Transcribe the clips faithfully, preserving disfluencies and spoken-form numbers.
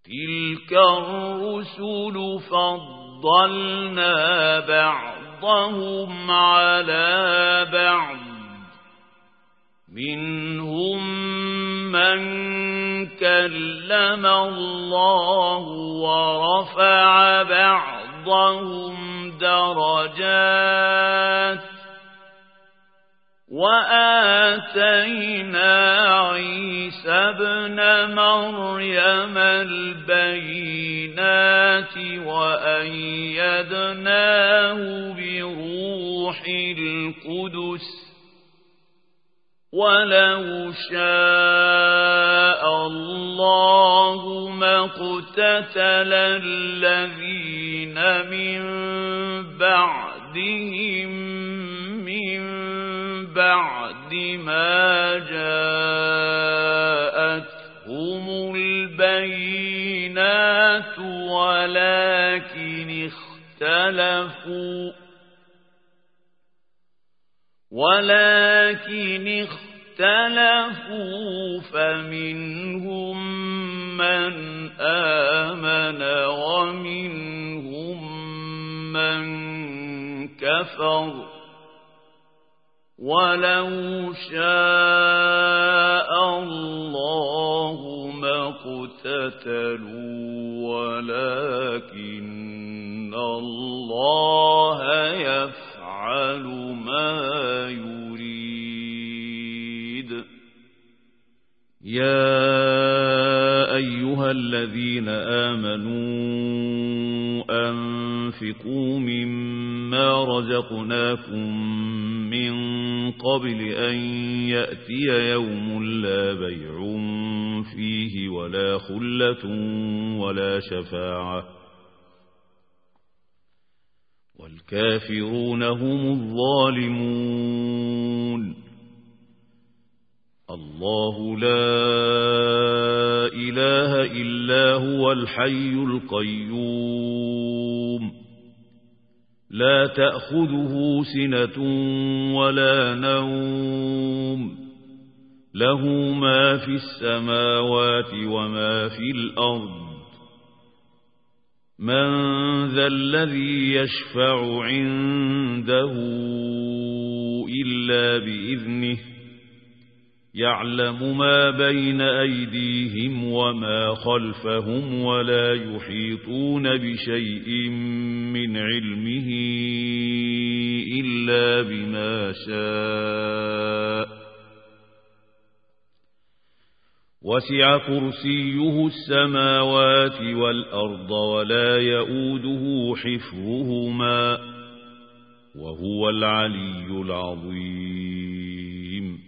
تلك الرسل فضلنا بعضهم على بعض منهم من كلم الله ورفع بعضهم درجات وآتينا عيسى ابن مريم البينات وأيدناه بروح القدس ولو شاء الله ما اقتتل الذين من بعدهم من بعد ما جاءتهم البينات ولكن اختلفوا ولكن اختلفوا فمنهم من آمن ومنهم من كفر ولو شاء الله ما اقتتلوا ولكن الله يفعل ما يريد. يا أيها الذين آمنوا أنفقوا مما رزقناكم من قبل أن يأتي يوم لا بيع فيه ولا خلة ولا شفاعة والكافرون هم الظالمون. الله لا إله إلا هو الحي القيوم لا تأخذه سنة ولا نوم له ما في السماوات وما في الأرض من ذا الذي يشفع عنده إلا بإذنه يعلم ما بين أيديهم وما خلفهم ولا يحيطون بشيء من علمه إلا بما شاء وسع كرسيه السماوات والأرض ولا يؤوده حفظهما وهو العلي العظيم.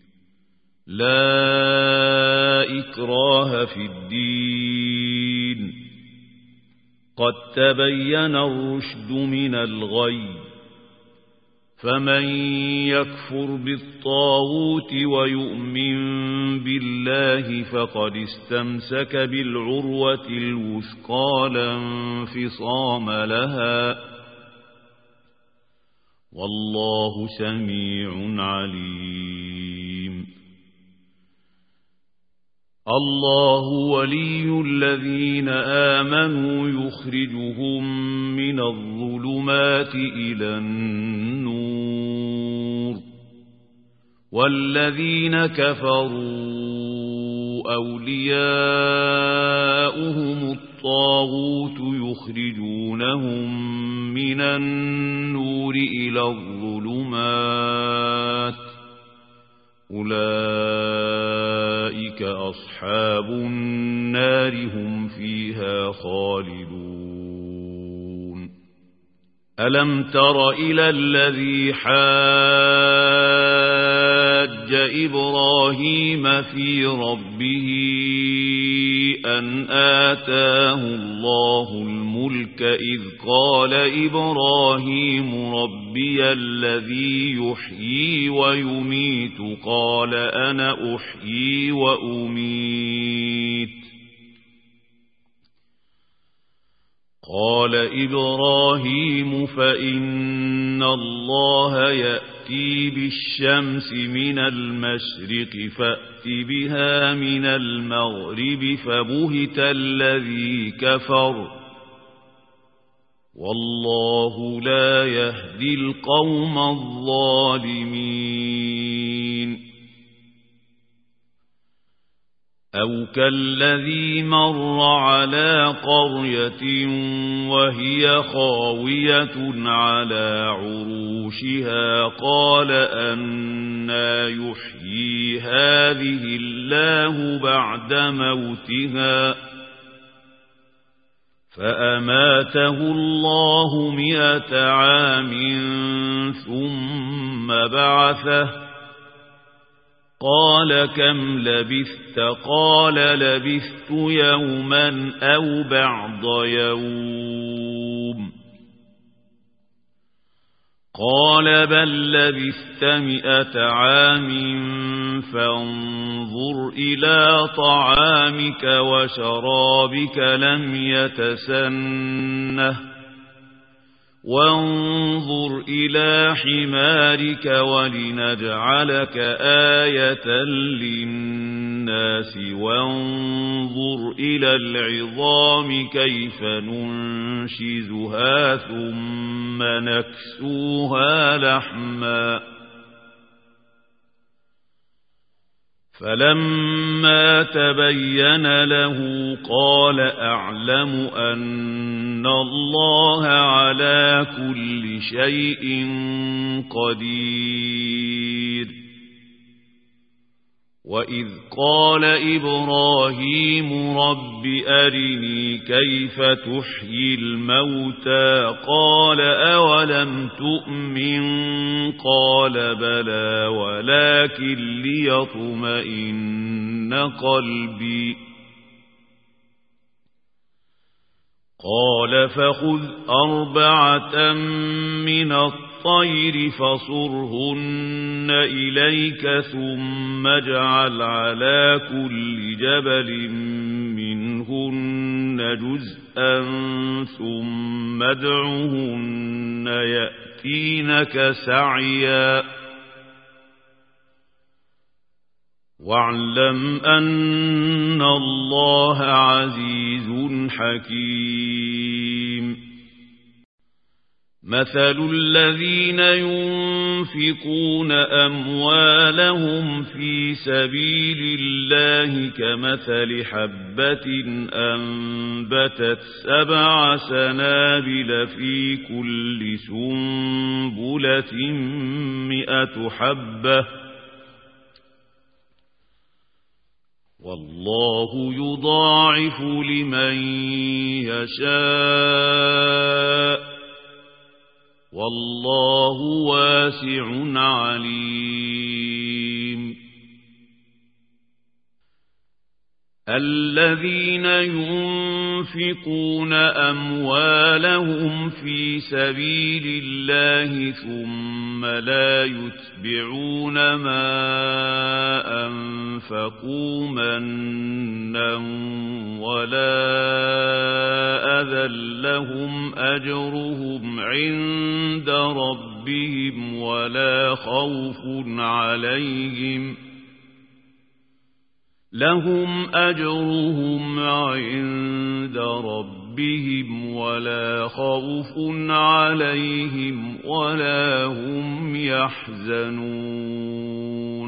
لا إكراه في الدين قد تبين الرشد من الغي فمن يكفر بالطاغوت ويؤمن بالله فقد استمسك بالعروة الوثقى لا انفصام لها والله سميع عليم. الله ولي الذين آمنوا يخرجهم من الظلمات إلى النور والذين كفروا أولياؤهم الطاغوت يخرجونهم من النور إلى الظلمات أولئك أصحاب النار هم فيها خالدون. ألم تر إلى الذي حاج إبراهيم في ربه أن آتاه الله الملك إذ قال إبراهيم ربي الذي يحيي ويميت قال أنا أحيي وأميت قال إبراهيم فإن الله يأتي تأتي بالشمس من المشرق فأت بها من المغرب فبهت الذي كفر والله لا يهدي القوم الظالمين أو كالذي مر على قرية وهي خاوية على عروشها قال أنى يحيي هذه الله بعد موتها فأماته الله مئة عام ثم بعثه قال كم لبثت قال لبثت يوما أو بعض يوم قال بل لبثت مئة عام فانظر إلى طعامك وشرابك لم يتسنه وانظر إلى حمارك ولنجعلك آية للناس وانظر إلى العظام كيف ننشزها ثم نكسوها لحما فلما تبين له قال أعلم أن الله على كل شيء قدير وإذ قال إبراهيم رب أرني كيف تحيي الموتى قال أولم تؤمن قال بلى ولكن ليطمئن قلبي قال فخذ أربعة من الطير فصرهن إليك ثم اجعل على كل جبل منهن جزءا ثم ادعهن يأتينك سعيا واعلم أن الله عزيز حكيم مثل الذين ينفقون أموالهم في سبيل الله كمثل حبة أنبتت سبع سنابل في كل سنبلة مئة حبة والله يضاعف لمن يشاء والله واسع عليم الذين ينفقون أموالهم في سبيل الله ثم لا يتبعون ما أنفقوا منا ولا أذى لهم أجرهم عند ربهم ولا خوف عليهم لهم أجرهم عند ربهم ولا خوف عليهم ولا هم يحزنون